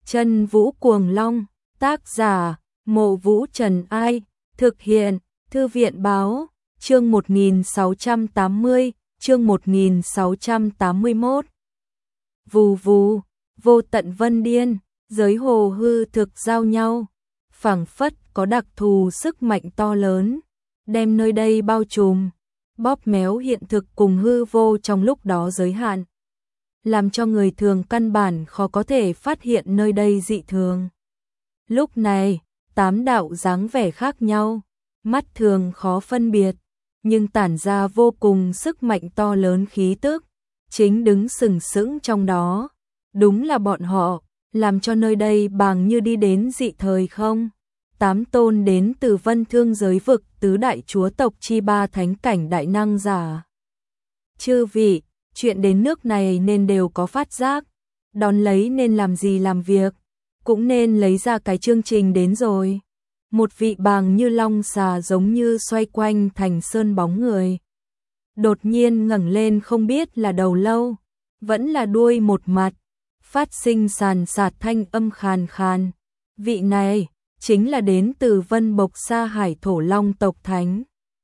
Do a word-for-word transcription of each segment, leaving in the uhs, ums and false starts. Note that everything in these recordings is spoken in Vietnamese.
Chân Vũ Cuồng Long, tác giả, Mộ Vũ Trần Ai, thực hiện, Thư viện Báo, chương một nghìn sáu trăm tám mươi, chương một nghìn sáu trăm tám mươi mốt. Vù vù, vô tận vân điên, giới hồ hư thực giao nhau, phảng phất có đặc thù sức mạnh to lớn, đem nơi đây bao trùm, bóp méo hiện thực cùng hư vô trong lúc đó giới hạn, làm cho người thường căn bản khó có thể phát hiện nơi đây dị thường. Lúc này, tám đạo dáng vẻ khác nhau, mắt thường khó phân biệt, nhưng tản ra vô cùng sức mạnh to lớn khí tức, chính đứng sừng sững trong đó. Đúng là bọn họ, làm cho nơi đây bàng như đi đến dị thời không. Tám tôn đến từ vân thương giới vực tứ đại chúa tộc chi ba thánh cảnh đại năng giả. Chư vị, chuyện đến nước này nên đều có phát giác, đón lấy nên làm gì làm việc, cũng nên lấy ra cái chương trình đến rồi. Một vị bàng như long xà giống như xoay quanh thành sơn bóng người. Đột nhiên ngẩng lên không biết là đầu lâu, vẫn là đuôi một mặt, phát sinh sàn sạt thanh âm khàn khàn. Vị này, chính là đến từ vân bộc sa hải thổ long tộc thánh.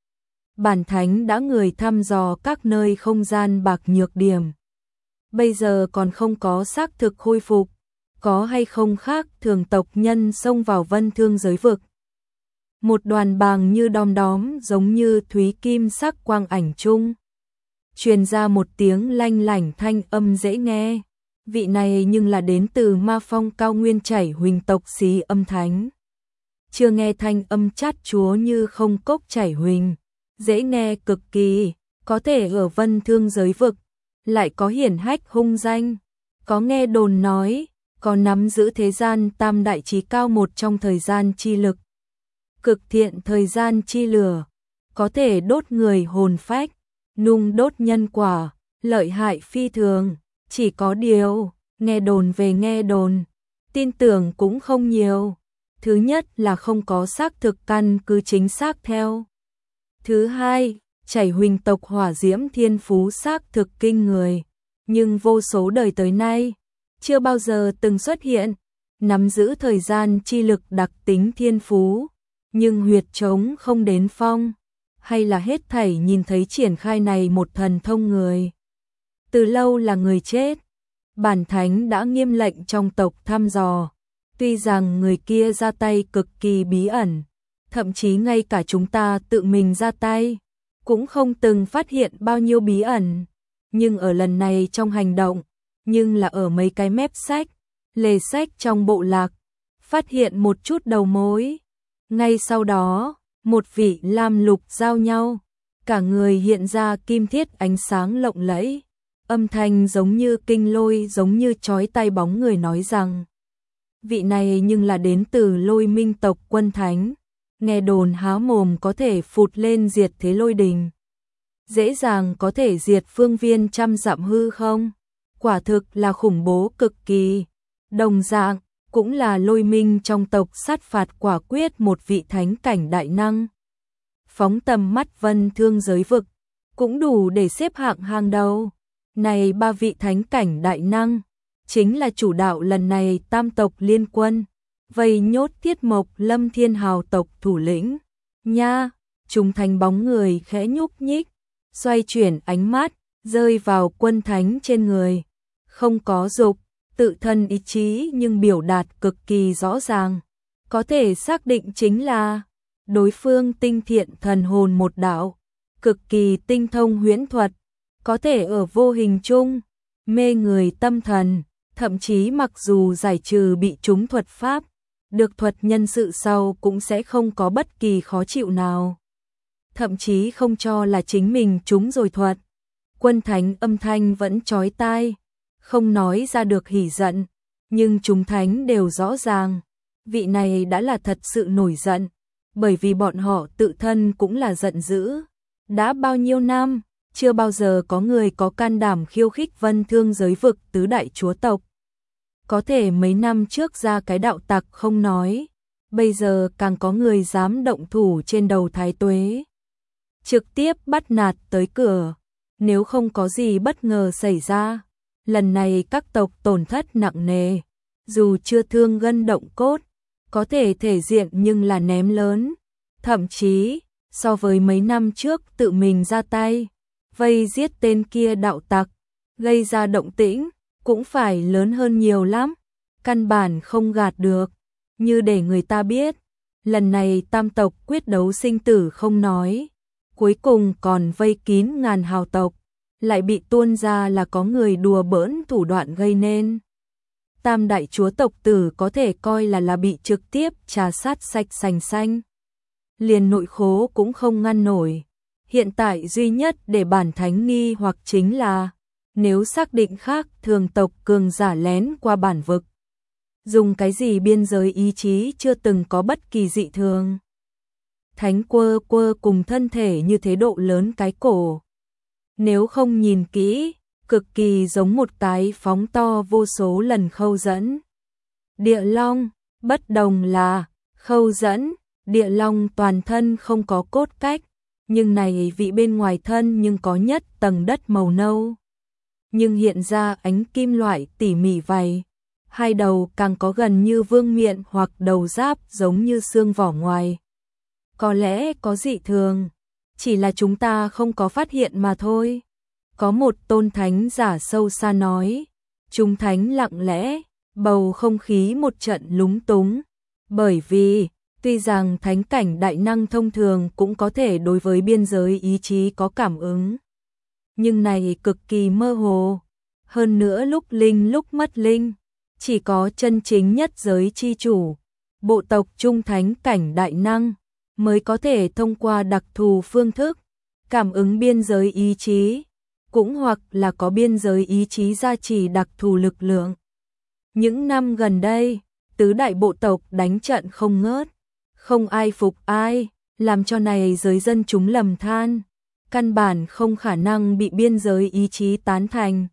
Bản thánh đã người thăm dò các nơi không gian bạc nhược điểm. Bây giờ còn không có xác thực khôi phục, có hay không khác thường tộc nhân xông vào vân thương giới vực. Một đoàn bàng như đom đóm giống như thúy kim sắc quang ảnh chung. Truyền ra một tiếng lanh lảnh thanh âm dễ nghe. Vị này nhưng là đến từ ma phong cao nguyên chảy huỳnh tộc xí âm thánh. Chưa nghe thanh âm chát chúa như không cốc chảy huỳnh. Dễ nghe cực kỳ, có thể ở vân thương giới vực, lại có hiển hách hung danh. Có nghe đồn nói, có nắm giữ thế gian tam đại trí cao một trong thời gian chi lực. Cực thiện thời gian chi lửa, có thể đốt người hồn phách, nung đốt nhân quả, lợi hại phi thường. Chỉ có điều, nghe đồn về nghe đồn, tin tưởng cũng không nhiều. Thứ nhất là không có xác thực căn cứ chính xác theo. Thứ hai, chảy huỳnh tộc hỏa diễm thiên phú xác thực kinh người, nhưng vô số đời tới nay, chưa bao giờ từng xuất hiện, nắm giữ thời gian chi lực đặc tính thiên phú, nhưng huyệt trống không đến phong, hay là hết thảy nhìn thấy triển khai này một thần thông người. Từ lâu là người chết, bản thánh đã nghiêm lệnh trong tộc thăm dò, tuy rằng người kia ra tay cực kỳ bí ẩn, thậm chí ngay cả chúng ta tự mình ra tay, cũng không từng phát hiện bao nhiêu bí ẩn, nhưng ở lần này trong hành động, nhưng là ở mấy cái mép sách, lề sách trong bộ lạc, phát hiện một chút đầu mối. Ngay sau đó, một vị lam lục giao nhau, cả người hiện ra kim thiết ánh sáng lộng lẫy, âm thanh giống như kinh lôi giống như chói tai bóng người nói rằng, vị này nhưng là đến từ lôi minh tộc quân thánh, nghe đồn há mồm có thể phụt lên diệt thế lôi đình, dễ dàng có thể diệt phương viên trăm dặm hư không, quả thực là khủng bố cực kỳ. Đồng dạng, cũng là lôi minh trong tộc sát phạt quả quyết một vị thánh cảnh đại năng. Phóng tầm mắt vân thương giới vực, cũng đủ để xếp hạng hàng đầu. Này ba vị thánh cảnh đại năng, chính là chủ đạo lần này tam tộc liên quân, vây nhốt Tiết Mộc Lâm Thiên Hào tộc thủ lĩnh. Nha, chúng thành bóng người khẽ nhúc nhích, xoay chuyển ánh mắt, rơi vào quân thánh trên người. Không có dục, tự thân ý chí nhưng biểu đạt cực kỳ rõ ràng. Có thể xác định chính là đối phương tinh thiện thần hồn một đạo, cực kỳ tinh thông huyễn thuật, có thể ở vô hình chung, mê người tâm thần, thậm chí mặc dù giải trừ bị trúng thuật pháp, được thuật nhân sự sau cũng sẽ không có bất kỳ khó chịu nào. Thậm chí không cho là chính mình trúng rồi thuật. Quân thánh âm thanh vẫn chói tai, không nói ra được hỉ giận, nhưng chúng thánh đều rõ ràng, vị này đã là thật sự nổi giận, bởi vì bọn họ tự thân cũng là giận dữ. Đã bao nhiêu năm, chưa bao giờ có người có can đảm khiêu khích vân thương giới vực tứ đại chúa tộc. Có thể mấy năm trước ra cái đạo tặc không nói, bây giờ càng có người dám động thủ trên đầu thái tuế. Trực tiếp bắt nạt tới cửa, nếu không có gì bất ngờ xảy ra, lần này các tộc tổn thất nặng nề, dù chưa thương gân động cốt, có thể thể diện nhưng là ném lớn, thậm chí so với mấy năm trước tự mình ra tay vây giết tên kia đạo tặc, gây ra động tĩnh cũng phải lớn hơn nhiều lắm, căn bản không gạt được, như để người ta biết, lần này tam tộc quyết đấu sinh tử không nói, cuối cùng còn vây kín ngàn hào tộc, lại bị tuôn ra là có người đùa bỡn thủ đoạn gây nên. Tam đại chúa tộc tử có thể coi là là bị trực tiếp trà sát sạch sành xanh. Liền nội khố cũng không ngăn nổi. Hiện tại duy nhất để bản thánh nghi hoặc chính là, nếu xác định khác thường tộc cường giả lén qua bản vực. Dùng cái gì biên giới ý chí chưa từng có bất kỳ dị thường. Thánh quơ quơ cùng thân thể như thế độ lớn cái cổ. Nếu không nhìn kỹ, cực kỳ giống một cái phóng to vô số lần khâu dẫn. Địa long, bất đồng là, khâu dẫn, địa long toàn thân không có cốt cách, nhưng này vị bên ngoài thân nhưng có nhất tầng đất màu nâu. Nhưng hiện ra ánh kim loại tỉ mỉ vầy, hai đầu càng có gần như vương miện hoặc đầu giáp giống như xương vỏ ngoài. Có lẽ có dị thường, chỉ là chúng ta không có phát hiện mà thôi. Có một tôn thánh giả sâu xa nói, chúng thánh lặng lẽ, bầu không khí một trận lúng túng, bởi vì, tuy rằng thánh cảnh đại năng thông thường cũng có thể đối với biên giới ý chí có cảm ứng, nhưng này cực kỳ mơ hồ, hơn nữa lúc linh lúc mất linh, chỉ có chân chính nhất giới chi chủ, bộ tộc trung thánh cảnh đại năng, mới có thể thông qua đặc thù phương thức, cảm ứng biên giới ý chí, cũng hoặc là có biên giới ý chí gia trì đặc thù lực lượng. Những năm gần đây, tứ đại bộ tộc đánh trận không ngớt, không ai phục ai, làm cho này giới dân chúng lầm than, căn bản không khả năng bị biên giới ý chí tán thành.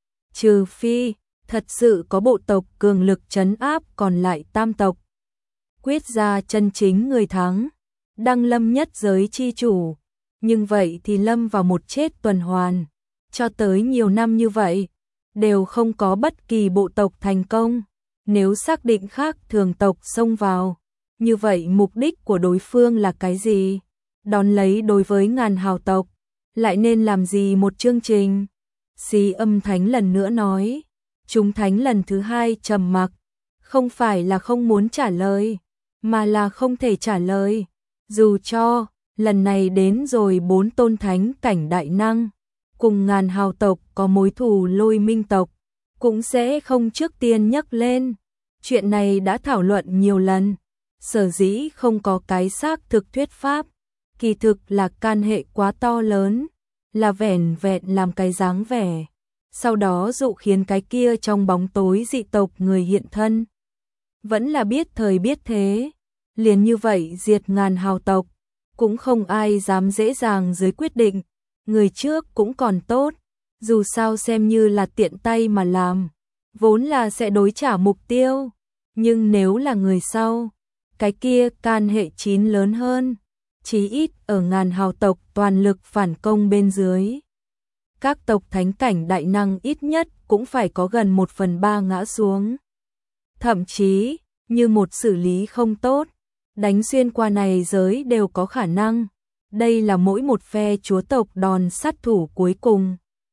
Trừ phi, thật sự có bộ tộc cường lực trấn áp còn lại tam tộc. Quyết ra chân chính người thắng, đăng lâm nhất giới chi chủ, nhưng vậy thì lâm vào một chết tuần hoàn. Cho tới nhiều năm như vậy, đều không có bất kỳ bộ tộc thành công. Nếu xác định khác thường tộc xông vào, như vậy mục đích của đối phương là cái gì? Đón lấy đối với ngàn hào tộc, lại nên làm gì một chương trình? Xí Âm Thánh lần nữa nói, chúng thánh lần thứ hai trầm mặc, không phải là không muốn trả lời, mà là không thể trả lời. Dù cho, lần này đến rồi bốn tôn thánh cảnh đại năng, cùng ngàn hào tộc có mối thù Lôi Minh tộc, cũng sẽ không trước tiên nhắc lên. Chuyện này đã thảo luận nhiều lần, sở dĩ không có cái xác thực thuyết pháp, kỳ thực là can hệ quá to lớn, là vẻn vẹn làm cái dáng vẻ, sau đó dụ khiến cái kia trong bóng tối dị tộc người hiện thân. Vẫn là biết thời biết thế, liền như vậy diệt ngàn hào tộc, cũng không ai dám dễ dàng dưới quyết định, người trước cũng còn tốt, dù sao xem như là tiện tay mà làm, vốn là sẽ đối trả mục tiêu, nhưng nếu là người sau, cái kia can hệ chín lớn hơn, chí ít ở ngàn hào tộc toàn lực phản công bên dưới. Các tộc thánh cảnh đại năng ít nhất cũng phải có gần một phần ba ngã xuống. Thậm chí, như một xử lý không tốt, đánh xuyên qua này giới đều có khả năng. Đây là mỗi một phe chúa tộc đòn sát thủ cuối cùng.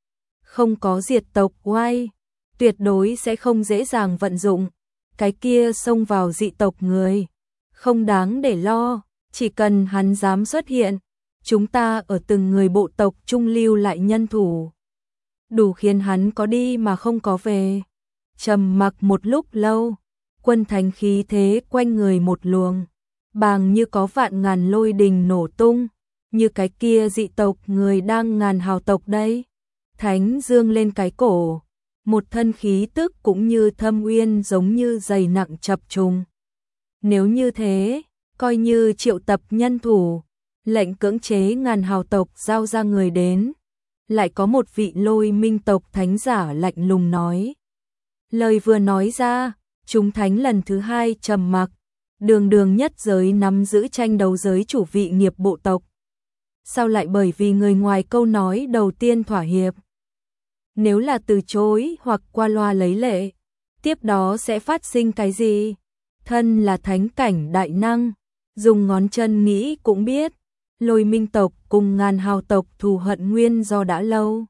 Không có diệt tộc oai, tuyệt đối sẽ không dễ dàng vận dụng. Cái kia xông vào dị tộc người, không đáng để lo, chỉ cần hắn dám xuất hiện, chúng ta ở từng người bộ tộc trung lưu lại nhân thủ, đủ khiến hắn có đi mà không có về. Trầm mặc một lúc lâu, quân thánh khí thế quanh người một luồng, bàng như có vạn ngàn lôi đình nổ tung, như cái kia dị tộc người đang ngàn hào tộc đây. Thánh dương lên cái cổ, một thân khí tức cũng như thâm uyên giống như dày nặng chập trùng. Nếu như thế, coi như triệu tập nhân thủ, lệnh cưỡng chế ngàn hào tộc giao ra người đến. Lại có một vị Lôi Minh tộc thánh giả lạnh lùng nói. Lời vừa nói ra, chúng thánh lần thứ hai trầm mặc, đường đường nhất giới nắm giữ tranh đấu giới chủ vị nghiệp bộ tộc. Sao lại bởi vì người ngoài câu nói đầu tiên thỏa hiệp? Nếu là từ chối hoặc qua loa lấy lệ, Tiếp đó sẽ phát sinh cái gì? Thân là thánh cảnh đại năng, dùng ngón chân nghĩ cũng biết, Lôi Minh tộc cùng Ngàn Hào tộc thù hận nguyên do đã lâu.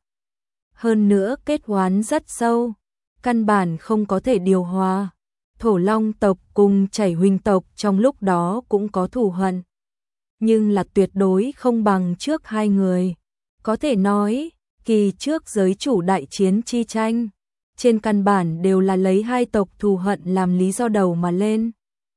Hơn nữa kết oán rất sâu, căn bản không có thể điều hòa. Thổ Long tộc cùng Chảy Huỳnh tộc trong lúc đó cũng có thù hận, nhưng là tuyệt đối không bằng trước hai người. Có thể nói, kỳ trước giới chủ đại chiến chi tranh, trên căn bản đều là lấy hai tộc thù hận làm lý do đầu mà lên.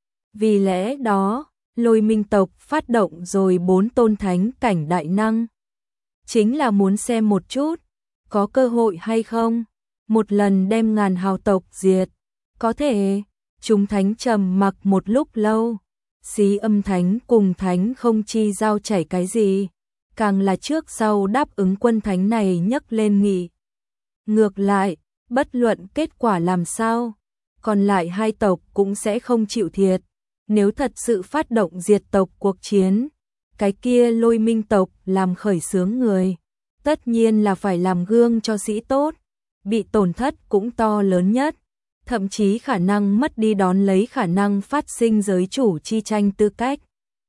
Vì lẽ đó, Lôi Minh tộc phát động rồi bốn tôn thánh cảnh đại năng. Chính là muốn xem một chút, có cơ hội hay không, một lần đem Ngàn Hào tộc diệt. Có thể, chúng thánh trầm mặc một lúc lâu, Xí Âm thánh cùng thánh không chi giao chảy cái gì, càng là trước sau đáp ứng quân thánh này nhấc lên nghị. Ngược lại, bất luận kết quả làm sao, còn lại hai tộc cũng sẽ không chịu thiệt. Nếu thật sự phát động diệt tộc cuộc chiến, cái kia Lôi Minh tộc làm khởi xướng người, tất nhiên là phải làm gương cho sĩ tốt, bị tổn thất cũng to lớn nhất, thậm chí khả năng mất đi đón lấy khả năng phát sinh giới chủ chi tranh tư cách.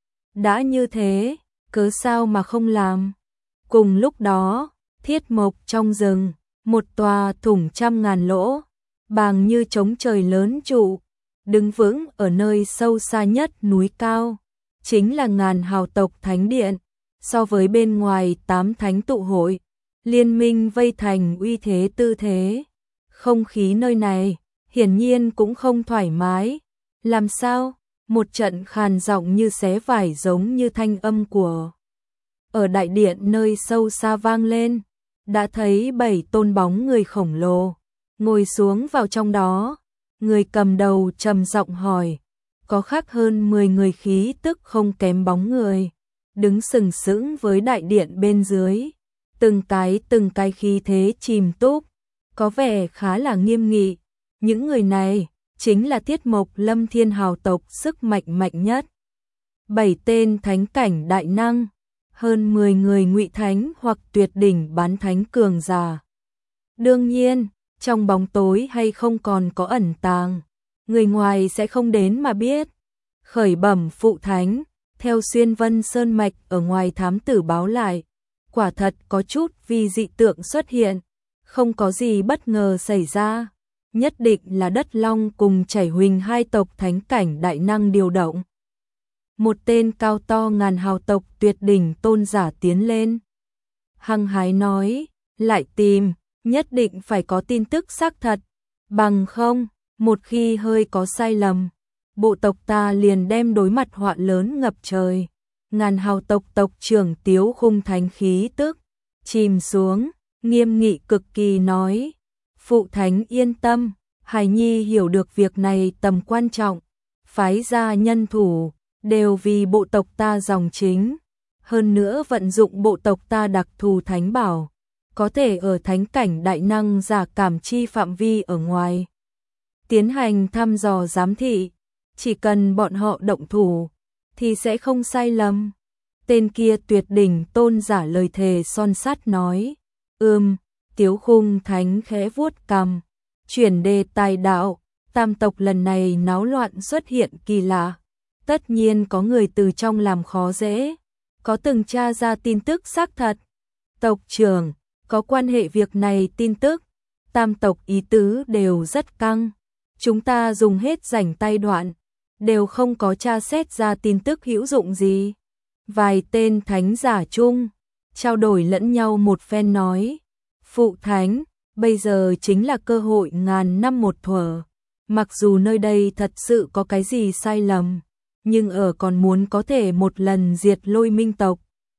Đã như thế, cớ sao mà không làm? Cùng lúc đó, Thiết Mộc trong rừng, một tòa thủng trăm ngàn lỗ, bàng như trống trời lớn trụ, đứng vững ở nơi sâu xa nhất núi cao, chính là Ngàn Hào tộc thánh điện. So với bên ngoài tám thánh tụ hội, liên minh vây thành uy thế tư thế, không khí nơi này hiển nhiên cũng không thoải mái. Làm sao? Một trận khàn giọng như xé vải giống như thanh âm của ở đại điện nơi sâu xa vang lên. Đã thấy bảy tôn bóng người khổng lồ ngồi xuống vào trong đó. Người cầm đầu trầm giọng hỏi, có khác hơn mười người khí tức không kém bóng người, đứng sừng sững với đại điện bên dưới, từng cái từng cái khí thế chìm túp, có vẻ khá là nghiêm nghị. Những người này chính là Thiết Mộc Lâm Thiên Hào tộc sức mạnh mạnh nhất. Bảy tên thánh cảnh đại năng, hơn mười người ngụy thánh hoặc tuyệt đỉnh bán thánh cường giả. Đương nhiên, trong bóng tối hay không còn có ẩn tàng, người ngoài sẽ không đến mà biết. Khởi bẩm phụ thánh, theo Xuyên Vân Sơn Mạch ở ngoài thám tử báo lại, quả thật có chút vì dị tượng xuất hiện, không có gì bất ngờ xảy ra. Nhất định là Đất Long cùng Chảy Huỳnh hai tộc thánh cảnh đại năng điều động. Một tên cao to Ngàn Hào tộc tuyệt đỉnh tôn giả tiến lên, hăng hái nói, lại tìm, nhất định phải có tin tức xác thật, bằng không, một khi hơi có sai lầm, bộ tộc ta liền đem đối mặt họa lớn ngập trời. Ngàn Hào tộc tộc trưởng Tiếu Khung thánh khí tức chìm xuống, nghiêm nghị cực kỳ nói, phụ thánh yên tâm, Hải Nhi hiểu được việc này tầm quan trọng, phái ra nhân thủ, đều vì bộ tộc ta dòng chính, hơn nữa vận dụng bộ tộc ta đặc thù thánh bảo, có thể ở thánh cảnh đại năng giả cảm chi phạm vi ở ngoài tiến hành thăm dò giám thị, chỉ cần bọn họ động thủ thì sẽ không sai lầm. Tên kia tuyệt đỉnh tôn giả lời thề son sắt nói, ừm. Tiếu Khung thánh khẽ vuốt cằm, chuyển đề tài đạo, tam tộc lần này náo loạn xuất hiện kỳ lạ, tất nhiên có người từ trong làm khó dễ, có từng tra ra tin tức xác thật. Tộc trưởng, có quan hệ việc này tin tức, tam tộc ý tứ đều rất căng, chúng ta dùng hết rảnh tay đoạn, đều không có tra xét ra tin tức hữu dụng gì. Vài tên thánh giả chung, trao đổi lẫn nhau một phen nói, phụ thánh, bây giờ chính là cơ hội ngàn năm một thuở, mặc dù nơi đây thật sự có cái gì sai lầm, nhưng ở còn muốn có thể một lần diệt Lôi Minh tộc,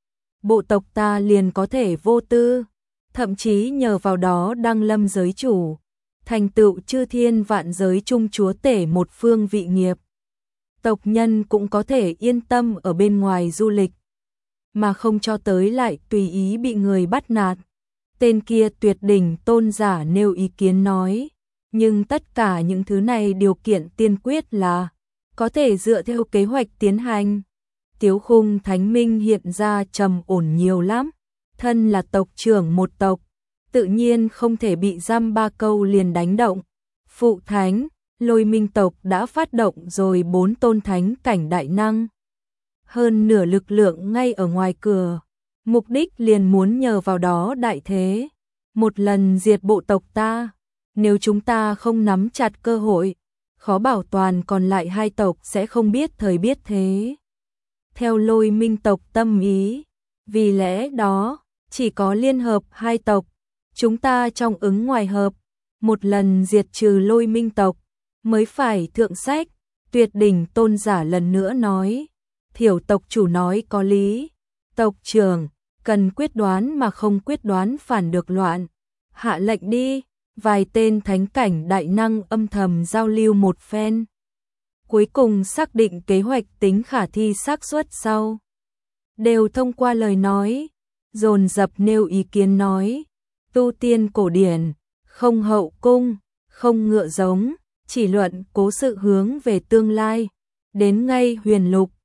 bộ tộc ta liền có thể vô tư, thậm chí nhờ vào đó đăng lâm giới chủ, thành tựu chư thiên vạn giới chung chúa tể một phương vị nghiệp. Tộc nhân cũng có thể yên tâm ở bên ngoài du lịch, mà không cho tới lại tùy ý bị người bắt nạt. Tên kia tuyệt đỉnh tôn giả nêu ý kiến nói, nhưng tất cả những thứ này điều kiện tiên quyết là có thể dựa theo kế hoạch tiến hành. Tiếu Khung thánh minh hiện ra trầm ổn nhiều lắm, thân là tộc trưởng một tộc, tự nhiên không thể bị giam ba câu liền đánh động. Phụ thánh, Lôi Minh tộc đã phát động rồi bốn tôn thánh cảnh đại năng. Hơn nửa lực lượng ngay ở ngoài cửa, mục đích liền muốn nhờ vào đó đại thế, một lần diệt bộ tộc ta. Nếu chúng ta không nắm chặt cơ hội, khó bảo toàn còn lại hai tộc sẽ không biết thời biết thế. Theo Lôi Minh tộc tâm ý, vì lẽ đó, chỉ có liên hợp hai tộc, chúng ta trong ứng ngoài hợp, một lần diệt trừ Lôi Minh tộc, mới phải thượng sách. Tuyệt đỉnh tôn giả lần nữa nói, Thiểu tộc chủ nói có lý, tộc trưởng, cần quyết đoán mà không quyết đoán phản được loạn, hạ lệnh đi. Vài tên thánh cảnh đại năng âm thầm giao lưu một phen, cuối cùng xác định kế hoạch tính khả thi xác suất sau. Đều thông qua lời nói, dồn dập nêu ý kiến nói, tu tiên cổ điển, không hậu cung, không ngựa giống, chỉ luận cố sự hướng về tương lai, đến ngay huyền lục,